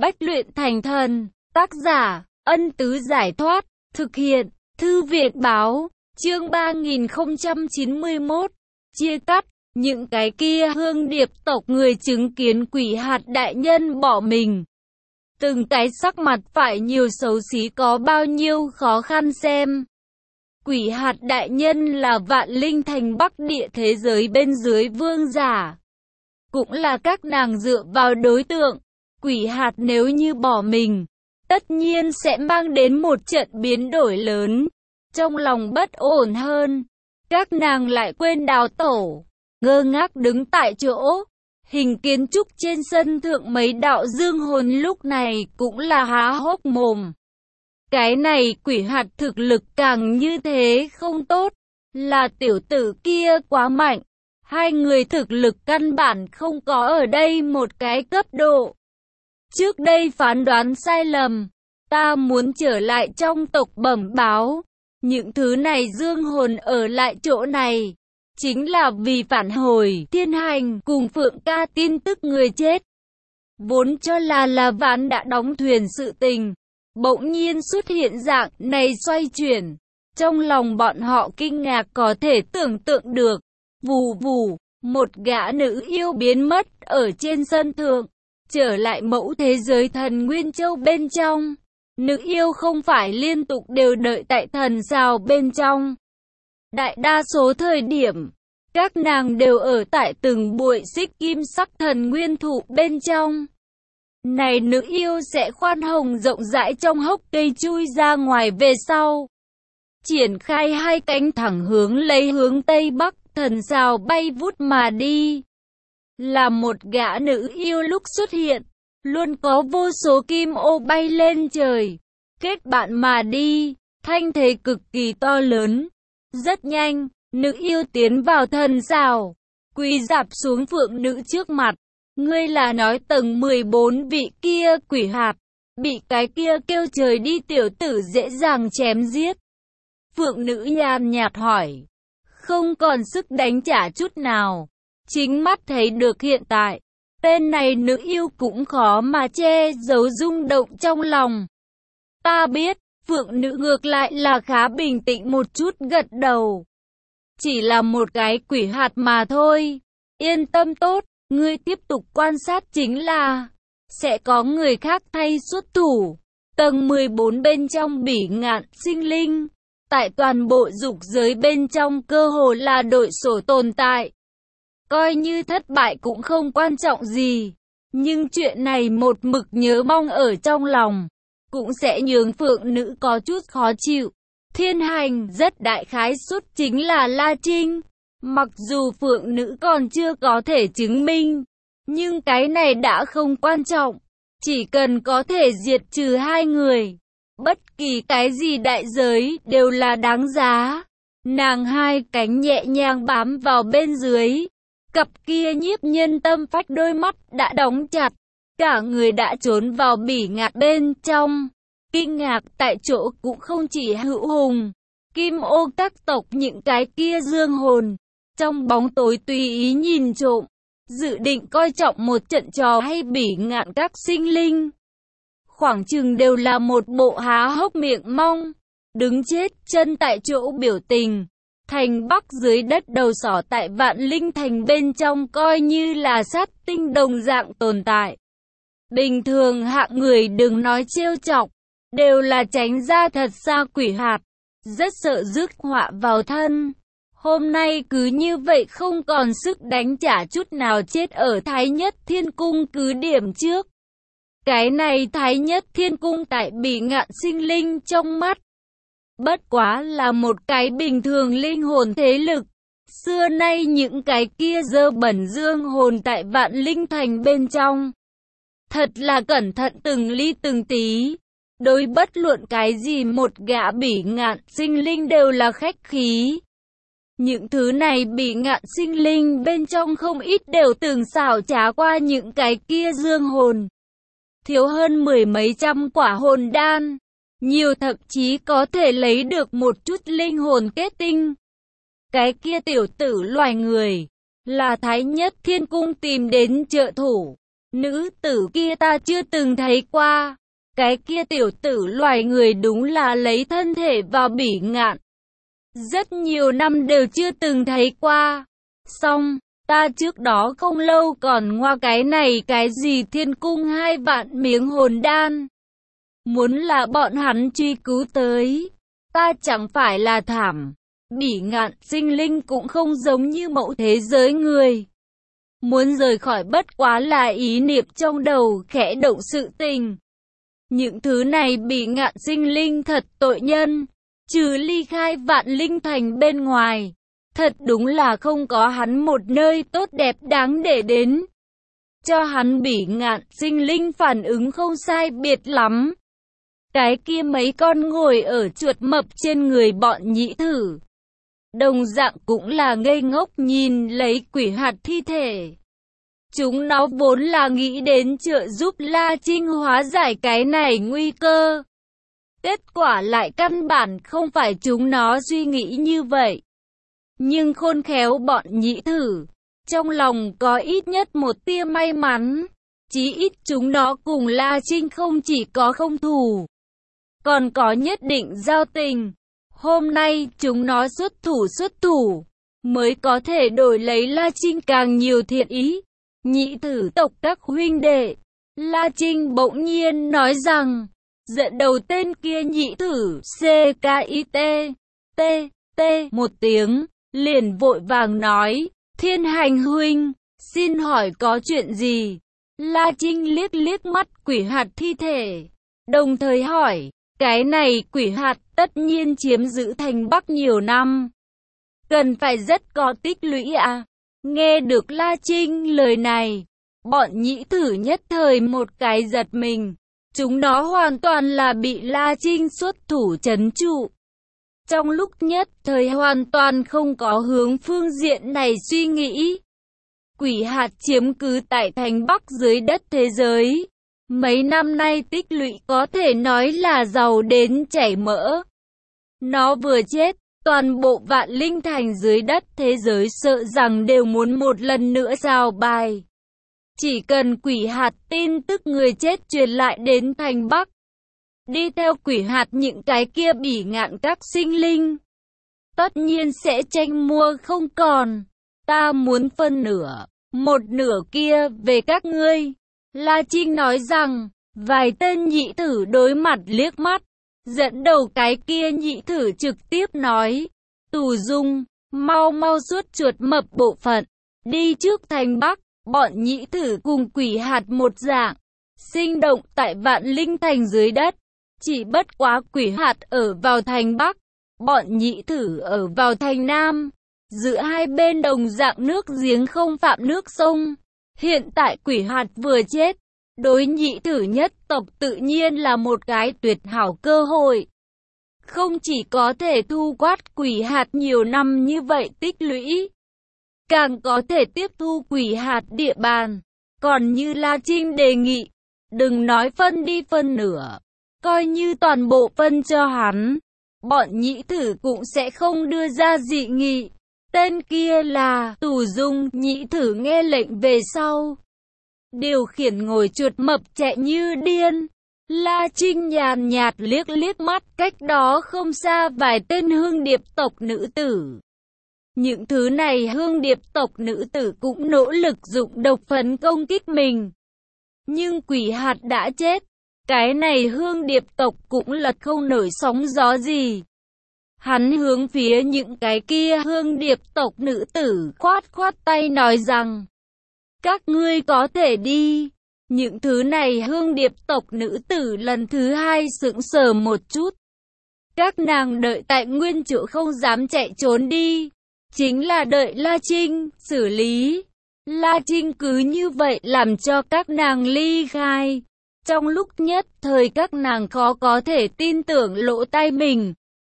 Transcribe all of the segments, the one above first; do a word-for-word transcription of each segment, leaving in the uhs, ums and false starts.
Bách luyện thành thần. Tác giả, Ân Tứ Giải Thoát. Thực hiện, Thư Viện Báo. Chương ba nghìn không trăm chín mươi mốt. Chia cắt. Những cái kia hương điệp tộc người chứng kiến quỷ hạt đại nhân bỏ mình. Từng cái sắc mặt phải nhiều xấu xí có bao nhiêu khó khăn xem. Quỷ hạt đại nhân là vạn linh thành Bắc địa thế giới bên dưới vương giả. Cũng là các nàng dựa vào đối tượng. Quỷ hạt nếu như bỏ mình, tất nhiên sẽ mang đến một trận biến đổi lớn. Trong lòng bất ổn hơn, các nàng lại quên đào tổ, ngơ ngác đứng tại chỗ. Hình kiến trúc trên sân thượng mấy đạo dương hồn lúc này cũng là há hốc mồm. Cái này quỷ hạt thực lực càng như thế không tốt, là tiểu tử kia quá mạnh. Hai người thực lực căn bản không có ở đây một cái cấp độ. Trước đây phán đoán sai lầm, ta muốn trở lại trong tộc bẩm báo. Những thứ này dương hồn ở lại chỗ này, chính là vì phản hồi thiên hành cùng Phượng ca tin tức người chết. Vốn cho là là ván đã đóng thuyền sự tình, bỗng nhiên xuất hiện dạng này xoay chuyển. Trong lòng bọn họ kinh ngạc có thể tưởng tượng được. Vù vù, một gã nữ yêu biến mất ở trên sân thượng, trở lại mẫu thế giới thần Nguyên Châu bên trong. Nữ yêu không phải liên tục đều đợi tại thần sao bên trong. Đại đa số thời điểm, các nàng đều ở tại từng bụi xích kim sắc thần nguyên thụ bên trong. Này nữ yêu sẽ khoan hồng rộng rãi trong hốc cây chui ra ngoài về sau. Triển khai hai cánh thẳng hướng lấy hướng Tây Bắc, thần sao bay vút mà đi. Là một gã nữ yêu lúc xuất hiện, luôn có vô số kim ô bay lên trời, kết bạn mà đi, thanh thế cực kỳ to lớn. Rất nhanh, nữ yêu tiến vào thần sao, quỳ rạp xuống phượng nữ trước mặt. Ngươi là nói tầng mười bốn vị kia quỷ hạt, bị cái kia kêu trời đi tiểu tử dễ dàng chém giết. Phượng nữ nhàn nhạt hỏi, không còn sức đánh trả chút nào. Chính mắt thấy được hiện tại, tên này nữ yêu cũng khó mà che giấu rung động trong lòng. Ta biết, Phượng nữ ngược lại là khá bình tĩnh một chút gật đầu. Chỉ là một cái quỷ hạt mà thôi. Yên tâm tốt, ngươi tiếp tục quan sát chính là sẽ có người khác thay xuất thủ. Tầng mười bốn bên trong bỉ ngạn sinh linh, tại toàn bộ dục giới bên trong cơ hồ là đội sổ tồn tại. Coi như thất bại cũng không quan trọng gì, nhưng chuyện này một mực nhớ mong ở trong lòng, cũng sẽ nhường phượng nữ có chút khó chịu. Thiên hành rất đại khái suất chính là La Trinh, mặc dù phượng nữ còn chưa có thể chứng minh, nhưng cái này đã không quan trọng, chỉ cần có thể diệt trừ hai người, bất kỳ cái gì đại giới đều là đáng giá. Nàng hai cánh nhẹ nhàng bám vào bên dưới. Cặp kia nhiếp nhân tâm phách đôi mắt đã đóng chặt, cả người đã trốn vào bỉ ngạn bên trong. Kinh ngạc tại chỗ cũng không chỉ hữu hùng, kim ô các tộc những cái kia dương hồn. Trong bóng tối tùy ý nhìn trộm, dự định coi trọng một trận trò hay bỉ ngạn các sinh linh. Khoảng chừng đều là một bộ há hốc miệng mong, đứng chết chân tại chỗ biểu tình. Thành Bắc dưới đất đầu sỏ tại vạn linh thành bên trong coi như là sát tinh đồng dạng tồn tại. Bình thường hạng người đừng nói trêu chọc, đều là tránh ra thật xa quỷ hạt, rất sợ rước họa vào thân. Hôm nay cứ như vậy không còn sức đánh trả chút nào chết ở Thái Nhất Thiên Cung cứ điểm trước. Cái này Thái Nhất Thiên Cung tại bỉ ngạn sinh linh trong mắt, bất quá là một cái bình thường linh hồn thế lực. Xưa nay những cái kia dơ bẩn dương hồn tại vạn linh thành bên trong, thật là cẩn thận từng ly từng tí. Đối bất luận cái gì một gã bỉ ngạn sinh linh đều là khách khí. Những thứ này bỉ ngạn sinh linh bên trong không ít đều từng xảo trá qua những cái kia dương hồn. Thiếu hơn mười mấy trăm quả hồn đan, nhiều thậm chí có thể lấy được một chút linh hồn kết tinh. Cái kia tiểu tử loài người, là Thái Nhất Thiên Cung tìm đến trợ thủ. Nữ tử kia ta chưa từng thấy qua. Cái kia tiểu tử loài người đúng là lấy thân thể vào bỉ ngạn. Rất nhiều năm đều chưa từng thấy qua. Xong, ta trước đó không lâu còn ngoa cái này cái gì thiên cung hai vạn miếng hồn đan. Muốn là bọn hắn truy cứu tới, ta chẳng phải là thảm. Bỉ ngạn sinh linh cũng không giống như mẫu thế giới người. Muốn rời khỏi bất quá là ý niệm trong đầu khẽ động sự tình. Những thứ này bỉ ngạn sinh linh thật tội nhân, trừ ly khai vạn linh thành bên ngoài. Thật đúng là không có hắn một nơi tốt đẹp đáng để đến. Cho hắn bỉ ngạn sinh linh phản ứng không sai biệt lắm. Cái kia mấy con ngồi ở chuột mập trên người bọn nhĩ thử. Đồng dạng cũng là ngây ngốc nhìn lấy quỷ hạt thi thể. Chúng nó vốn là nghĩ đến trợ giúp La Trinh hóa giải cái này nguy cơ. Kết quả lại căn bản không phải chúng nó suy nghĩ như vậy. Nhưng khôn khéo bọn nhĩ thử, trong lòng có ít nhất một tia may mắn. Chí ít chúng nó cùng La Trinh không chỉ có không thù, còn có nhất định giao tình. Hôm nay chúng nó xuất thủ xuất thủ, mới có thể đổi lấy La Trinh càng nhiều thiện ý. Nhĩ thử tộc các huynh đệ, La Trinh bỗng nhiên nói rằng, dẫn đầu tên kia nhĩ thử C K I T T T một tiếng, liền vội vàng nói, Thiên Hành huynh, xin hỏi có chuyện gì? La Trinh liếc liếc mắt quỷ hạt thi thể, đồng thời hỏi, cái này quỷ hạt tất nhiên chiếm giữ thành Bắc nhiều năm, cần phải rất có tích lũy à? Nghe được La Trinh lời này, bọn nhĩ thử nhất thời một cái giật mình. Chúng nó hoàn toàn là bị La Trinh xuất thủ trấn trụ. Trong lúc nhất thời hoàn toàn không có hướng phương diện này suy nghĩ. Quỷ hạt chiếm cứ tại thành Bắc dưới đất thế giới. Mấy năm nay tích lũy có thể nói là giàu đến chảy mỡ. Nó vừa chết, toàn bộ vạn linh thành dưới đất thế giới sợ rằng đều muốn một lần nữa rào bài. Chỉ cần quỷ hạt tin tức người chết truyền lại đến thành Bắc, đi theo quỷ hạt những cái kia bỉ ngạn các sinh linh, tất nhiên sẽ tranh mua không còn. Ta muốn phân nửa, một nửa kia về các ngươi. La Trinh nói rằng, vài tên nhị thử đối mặt liếc mắt, dẫn đầu cái kia nhị thử trực tiếp nói, Tù Dung, mau mau suốt chuột mập bộ phận, đi trước thành Bắc. Bọn nhĩ thử cùng quỷ hạt một dạng, sinh động tại vạn linh thành dưới đất. Chỉ bất quá quỷ hạt ở vào thành Bắc, bọn nhĩ thử ở vào thành Nam. Giữa hai bên đồng dạng nước giếng không phạm nước sông. Hiện tại quỷ hạt vừa chết, đối nhĩ thử nhất tộc tự nhiên là một cái tuyệt hảo cơ hội. Không chỉ có thể thu quát quỷ hạt nhiều năm như vậy tích lũy, càng có thể tiếp thu quỷ hạt địa bàn. Còn như La Trinh đề nghị, đừng nói phân đi phân nửa, coi như toàn bộ phân cho hắn, bọn nhĩ thử cũng sẽ không đưa ra dị nghị. Tên kia là Tù Dung. Nhĩ thử nghe lệnh về sau, điều khiển ngồi chuột mập chạy như điên. La Trinh nhàn nhạt liếc liếc mắt cách đó không xa vài tên hương điệp tộc nữ tử. Những thứ này hương điệp tộc nữ tử cũng nỗ lực dụng độc phấn công kích mình. Nhưng quỷ hạt đã chết, cái này hương điệp tộc cũng lật không nổi sóng gió gì. Hắn hướng phía những cái kia hương điệp tộc nữ tử khoát khoát tay nói rằng, các ngươi có thể đi. Những thứ này hương điệp tộc nữ tử lần thứ hai sững sờ một chút. Các nàng đợi tại nguyên chỗ không dám chạy trốn đi. Chính là đợi La Trinh xử lý. La Trinh cứ như vậy làm cho các nàng ly khai. Trong lúc nhất thời các nàng khó có thể tin tưởng lỗ tai mình.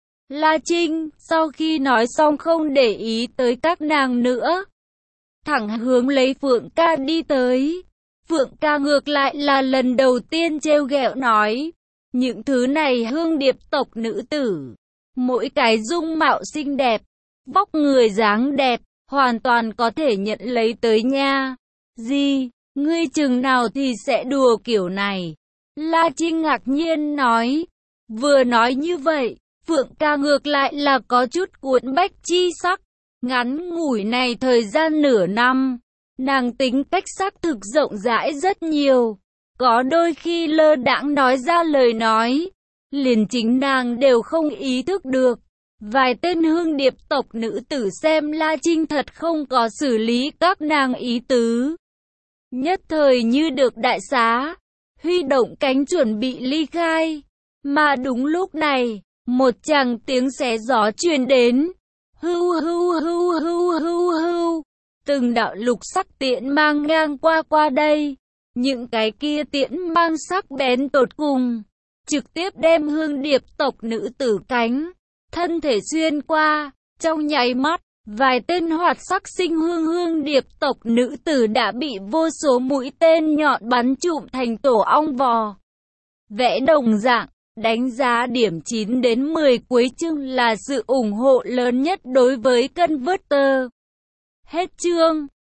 La Trinh sau khi nói xong không để ý tới các nàng nữa, thẳng hướng lấy Phượng Ca đi tới. Phượng Ca ngược lại là lần đầu tiên trêu ghẹo nói, những thứ này hương điệp tộc nữ tử, mỗi cái dung mạo xinh đẹp, vóc người dáng đẹp, hoàn toàn có thể nhận lấy tới nha. Gì? Ngươi chừng nào thì sẽ đùa kiểu này? La Trinh ngạc nhiên nói. Vừa nói như vậy, Phượng ca ngược lại là có chút cuốn bách chi sắc. Ngắn ngủi này thời gian nửa năm, nàng tính cách xác thực rộng rãi rất nhiều. Có đôi khi lơ đãng nói ra lời nói, liền chính nàng đều không ý thức được. Vài tên Hương Điệp tộc nữ tử xem La Trinh thật không có xử lý các nàng ý tứ, nhất thời như được đại xá, huy động cánh chuẩn bị ly khai. Mà đúng lúc này, một tràng tiếng xé gió truyền đến. Hưu hưu hưu hưu hưu hưu. Từng đạo lục sắc tiễn mang ngang qua qua đây. Những cái kia tiễn mang sắc bén tột cùng, trực tiếp đem Hương Điệp tộc nữ tử cánh thân thể xuyên qua. Trong nháy mắt, vài tên hoạt sắc sinh hương Hương Điệp tộc nữ tử đã bị vô số mũi tên nhọn bắn trụm thành tổ ong vò. Vẽ đồng dạng, đánh giá điểm chín đến mười cuối chương là sự ủng hộ lớn nhất đối với Converter. Hết chương.